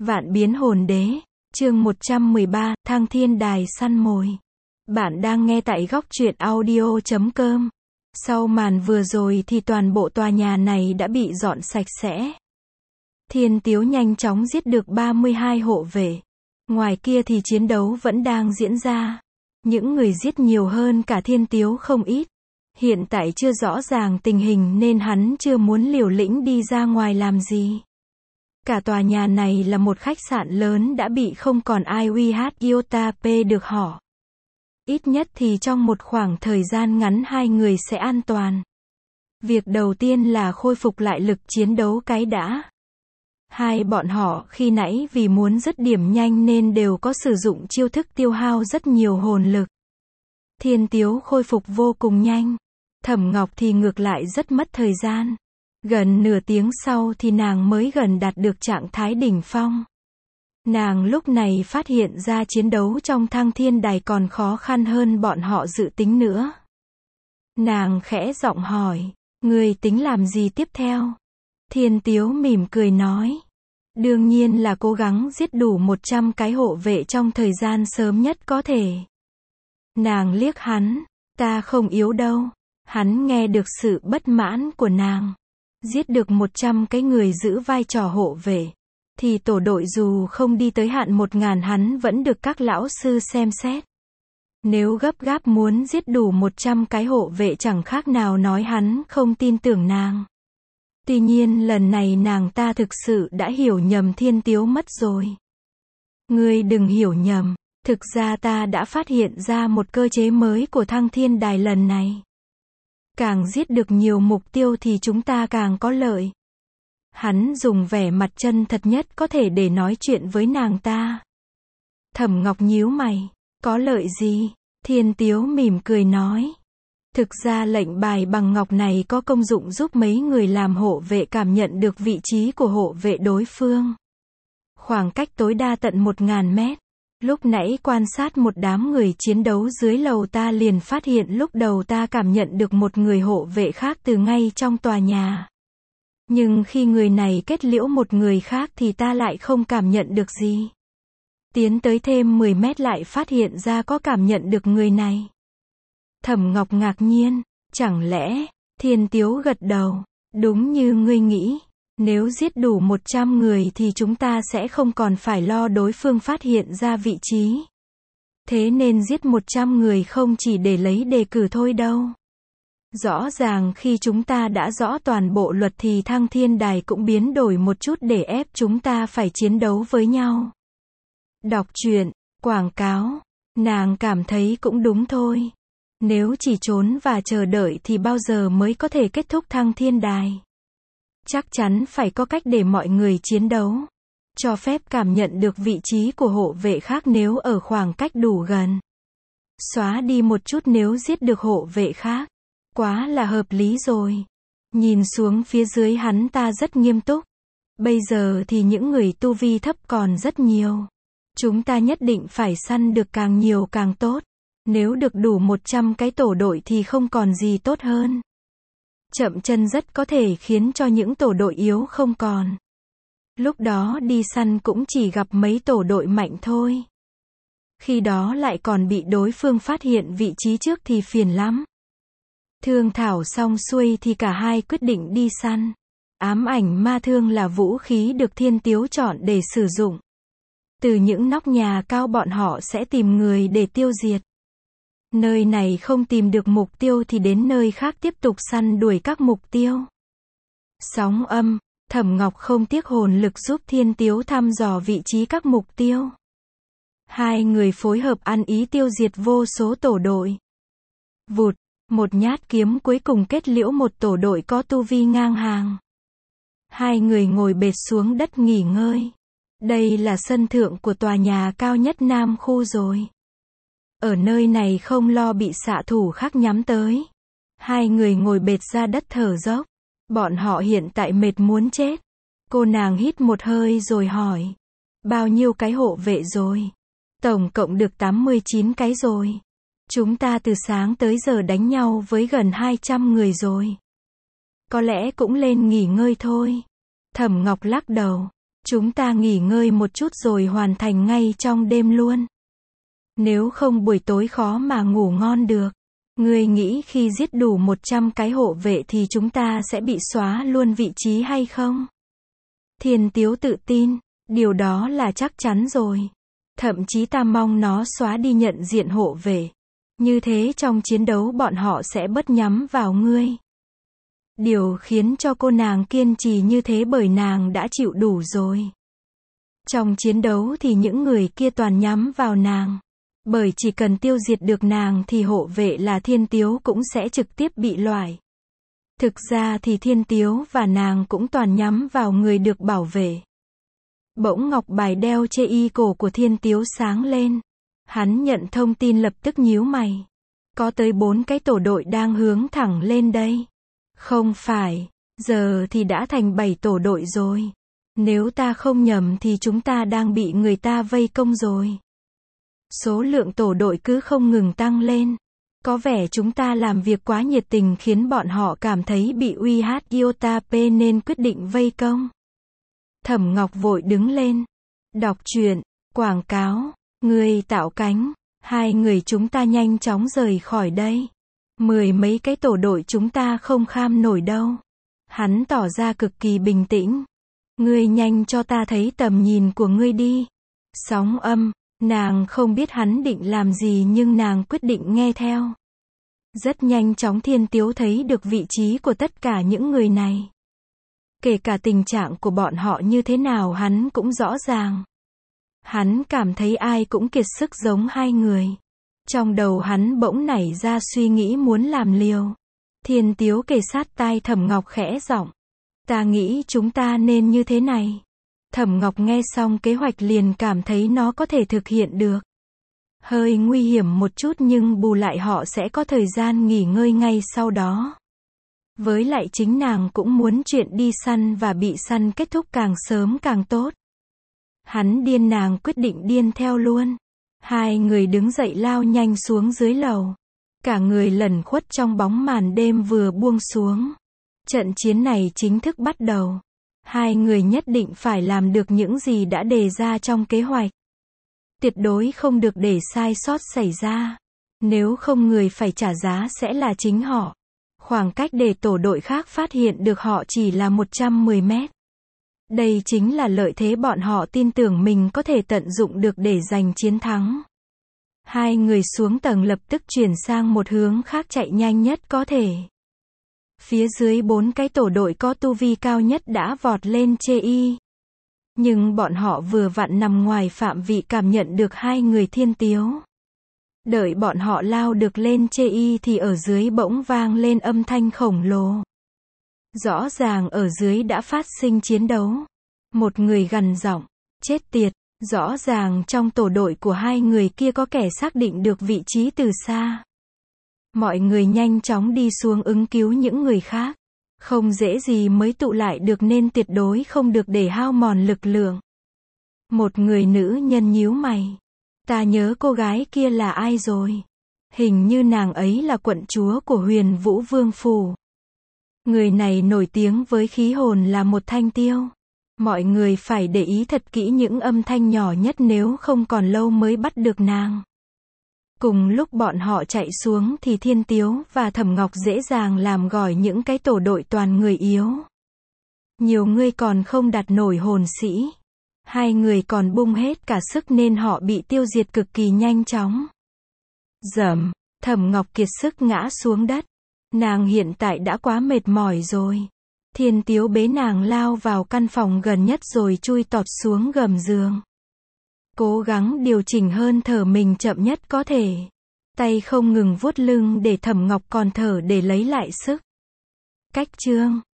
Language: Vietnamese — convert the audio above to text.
Vạn biến hồn đế, chương 113, Thăng Thiên Đài săn mồi. Bạn đang nghe tại góc truyện audio.com. Sau màn vừa rồi thì toàn bộ tòa nhà này đã bị dọn sạch sẽ. Thiên Tiếu nhanh chóng giết được 32 hộ vệ. Ngoài kia thì chiến đấu vẫn đang diễn ra. Những người giết nhiều hơn cả Thiên Tiếu không ít. Hiện tại chưa rõ ràng tình hình nên hắn chưa muốn liều lĩnh đi ra ngoài làm gì. Cả tòa nhà này là một khách sạn lớn đã bị không còn ai uy hát iota p được họ. Ít nhất thì trong một khoảng thời gian ngắn hai người sẽ an toàn. Việc đầu tiên là khôi phục lại lực chiến đấu cái đã. Hai bọn họ khi nãy vì muốn dứt điểm nhanh nên đều có sử dụng chiêu thức tiêu hao rất nhiều hồn lực. Thiên Tiếu khôi phục vô cùng nhanh. Thẩm Ngọc thì ngược lại rất mất thời gian. Gần nửa tiếng sau thì nàng mới gần đạt được trạng thái đỉnh phong. Nàng lúc này phát hiện ra chiến đấu trong Thăng Thiên Đài còn khó khăn hơn bọn họ dự tính nữa. Nàng khẽ giọng hỏi, người tính làm gì tiếp theo? Thiên Tiếu mỉm cười nói, đương nhiên là cố gắng giết đủ 100 cái hộ vệ trong thời gian sớm nhất có thể. Nàng liếc hắn, ta không yếu đâu. Hắn nghe được sự bất mãn của nàng. Giết được 100 cái người giữ vai trò hộ vệ, thì tổ đội dù không đi tới hạn 1000 hắn vẫn được các lão sư xem xét. Nếu gấp gáp muốn giết đủ 100 cái hộ vệ chẳng khác nào nói hắn không tin tưởng nàng. Tuy nhiên lần này nàng ta thực sự đã hiểu nhầm Thiên Tiếu mất rồi. Ngươi đừng hiểu nhầm, thực ra ta đã phát hiện ra một cơ chế mới của Thăng Thiên Đài lần này. Càng giết được nhiều mục tiêu thì chúng ta càng có lợi. Hắn dùng vẻ mặt chân thật nhất có thể để nói chuyện với nàng ta. Thẩm Ngọc nhíu mày, có lợi gì? Thiên Tiếu mỉm cười nói. Thực ra lệnh bài bằng ngọc này có công dụng giúp mấy người làm hộ vệ cảm nhận được vị trí của hộ vệ đối phương. Khoảng cách tối đa tận 1000 mét. Lúc nãy quan sát một đám người chiến đấu dưới lầu ta liền phát hiện lúc đầu ta cảm nhận được một người hộ vệ khác từ ngay trong tòa nhà. Nhưng khi người này kết liễu một người khác thì ta lại không cảm nhận được gì. Tiến tới thêm 10 mét lại phát hiện ra có cảm nhận được người này. Thẩm Ngọc ngạc nhiên, chẳng lẽ, Thiên Tiếu gật đầu, đúng như ngươi nghĩ. Nếu giết đủ 100 người thì chúng ta sẽ không còn phải lo đối phương phát hiện ra vị trí. Thế nên giết 100 người không chỉ để lấy đề cử thôi đâu. Rõ ràng khi chúng ta đã rõ toàn bộ luật thì Thăng Thiên Đài cũng biến đổi một chút để ép chúng ta phải chiến đấu với nhau. Đọc truyện, quảng cáo, nàng cảm thấy cũng đúng thôi. Nếu chỉ trốn và chờ đợi thì bao giờ mới có thể kết thúc Thăng Thiên Đài. Chắc chắn phải có cách để mọi người chiến đấu. Cho phép cảm nhận được vị trí của hộ vệ khác nếu ở khoảng cách đủ gần. Xóa đi một chút nếu giết được hộ vệ khác. Quá là hợp lý rồi. Nhìn xuống phía dưới hắn ta rất nghiêm túc. Bây giờ thì những người tu vi thấp còn rất nhiều. Chúng ta nhất định phải săn được càng nhiều càng tốt. Nếu được đủ 100 cái tổ đội thì không còn gì tốt hơn. Chậm chân rất có thể khiến cho những tổ đội yếu không còn. Lúc đó đi săn cũng chỉ gặp mấy tổ đội mạnh thôi. Khi đó lại còn bị đối phương phát hiện vị trí trước thì phiền lắm. Thương thảo xong xuôi thì cả hai quyết định đi săn. Ám ảnh ma thương là vũ khí được Thiên Tiếu chọn để sử dụng. Từ những nóc nhà cao bọn họ sẽ tìm người để tiêu diệt. Nơi này không tìm được mục tiêu thì đến nơi khác tiếp tục săn đuổi các mục tiêu. Sóng âm, Thẩm Ngọc không tiếc hồn lực giúp Thiên Tiếu thăm dò vị trí các mục tiêu. Hai người phối hợp ăn ý tiêu diệt vô số tổ đội. Vụt, một nhát kiếm cuối cùng kết liễu một tổ đội có tu vi ngang hàng. Hai người ngồi bệt xuống đất nghỉ ngơi. Đây là sân thượng của tòa nhà cao nhất Nam khu rồi. Ở nơi này không lo bị xạ thủ khác nhắm tới. Hai người ngồi bệt ra đất thở dốc. Bọn họ hiện tại mệt muốn chết. Cô nàng hít một hơi rồi hỏi. Bao nhiêu cái hộ vệ rồi? Tổng cộng được 89 cái rồi. Chúng ta từ sáng tới giờ đánh nhau với gần 200 người rồi. Có lẽ cũng lên nghỉ ngơi thôi. Thẩm Ngọc lắc đầu. Chúng ta nghỉ ngơi một chút rồi hoàn thành ngay trong đêm luôn. Nếu không buổi tối khó mà ngủ ngon được. Ngươi nghĩ khi giết đủ 100 cái hộ vệ thì chúng ta sẽ bị xóa luôn vị trí hay không? Thiên Tiếu tự tin, điều đó là chắc chắn rồi. Thậm chí ta mong nó xóa đi nhận diện hộ vệ. Như thế trong chiến đấu bọn họ sẽ bớt nhắm vào ngươi. Điều khiến cho cô nàng kiên trì như thế bởi nàng đã chịu đủ rồi. Trong chiến đấu thì những người kia toàn nhắm vào nàng. Bởi chỉ cần tiêu diệt được nàng thì hộ vệ là Thiên Tiếu cũng sẽ trực tiếp bị loại. Thực ra thì Thiên Tiếu và nàng cũng toàn nhắm vào người được bảo vệ. Bỗng ngọc bài đeo trên y cổ của Thiên Tiếu sáng lên. Hắn nhận thông tin lập tức nhíu mày. Có tới 4 cái tổ đội đang hướng thẳng lên đây. Không phải, giờ thì đã thành 7 tổ đội rồi. Nếu ta không nhầm thì chúng ta đang bị người ta vây công rồi. Số lượng tổ đội cứ không ngừng tăng lên. Có vẻ chúng ta làm việc quá nhiệt tình khiến bọn họ cảm thấy bị uy hiếp nên quyết định vây công. Thẩm Ngọc vội đứng lên. Đọc truyện, quảng cáo, người tạo cánh. 2 người chúng ta nhanh chóng rời khỏi đây. 10 mấy cái tổ đội chúng ta không kham nổi đâu. Hắn tỏ ra cực kỳ bình tĩnh. Ngươi nhanh cho ta thấy tầm nhìn của ngươi đi. Sóng âm, nàng không biết hắn định làm gì nhưng nàng quyết định nghe theo. Rất nhanh chóng Thiên Tiếu thấy được vị trí của tất cả những người này. Kể cả tình trạng của bọn họ như thế nào hắn cũng rõ ràng. Hắn cảm thấy ai cũng kiệt sức giống 2 người. Trong đầu hắn bỗng nảy ra suy nghĩ muốn làm liều. Thiên Tiếu kề sát tai Thẩm Ngọc khẽ giọng. Ta nghĩ chúng ta nên như thế này. Thẩm Ngọc nghe xong kế hoạch liền cảm thấy nó có thể thực hiện được. Hơi nguy hiểm một chút nhưng bù lại họ sẽ có thời gian nghỉ ngơi ngay sau đó. Với lại chính nàng cũng muốn chuyện đi săn và bị săn kết thúc càng sớm càng tốt. Hắn điên nàng quyết định điên theo luôn. 2 người đứng dậy lao nhanh xuống dưới lầu. Cả người lẩn khuất trong bóng màn đêm vừa buông xuống. Trận chiến này chính thức bắt đầu. 2 người nhất định phải làm được những gì đã đề ra trong kế hoạch. Tuyệt đối không được để sai sót xảy ra. Nếu không người phải trả giá sẽ là chính họ. Khoảng cách để tổ đội khác phát hiện được họ chỉ là 110 mét. Đây chính là lợi thế bọn họ tin tưởng mình có thể tận dụng được để giành chiến thắng. 2 người xuống tầng lập tức chuyển sang một hướng khác chạy nhanh nhất có thể. Phía dưới 4 cái tổ đội có tu vi cao nhất đã vọt lên chê y. Nhưng bọn họ vừa vặn nằm ngoài phạm vị cảm nhận được 2 người Thiên Tiếu. Đợi bọn họ lao được lên chê y thì ở dưới bỗng vang lên âm thanh khổng lồ. Rõ ràng ở dưới đã phát sinh chiến đấu. Một người gằn giọng, chết tiệt, rõ ràng trong tổ đội của 2 người kia có kẻ xác định được vị trí từ xa. Mọi người nhanh chóng đi xuống ứng cứu những người khác. Không dễ gì mới tụ lại được nên tuyệt đối không được để hao mòn lực lượng. Một người nữ nhân nhíu mày. Ta nhớ cô gái kia là ai rồi? Hình như nàng ấy là quận chúa của Huyền Vũ Vương Phủ. Người này nổi tiếng với khí hồn là một thanh tiêu. Mọi người phải để ý thật kỹ những âm thanh nhỏ nhất nếu không còn lâu mới bắt được nàng. Cùng lúc bọn họ chạy xuống thì Thiên Tiếu và Thẩm Ngọc dễ dàng làm gỏi những cái tổ đội toàn người yếu. Nhiều người còn không đặt nổi hồn sĩ. 2 người còn bung hết cả sức nên họ bị tiêu diệt cực kỳ nhanh chóng. Dầm, Thẩm Ngọc kiệt sức ngã xuống đất. Nàng hiện tại đã quá mệt mỏi rồi. Thiên Tiếu bế nàng lao vào căn phòng gần nhất rồi chui tọt xuống gầm giường. Cố gắng điều chỉnh hơi thở mình chậm nhất có thể. Tay không ngừng vuốt lưng để Thẩm Ngọc còn thở để lấy lại sức. Cách chương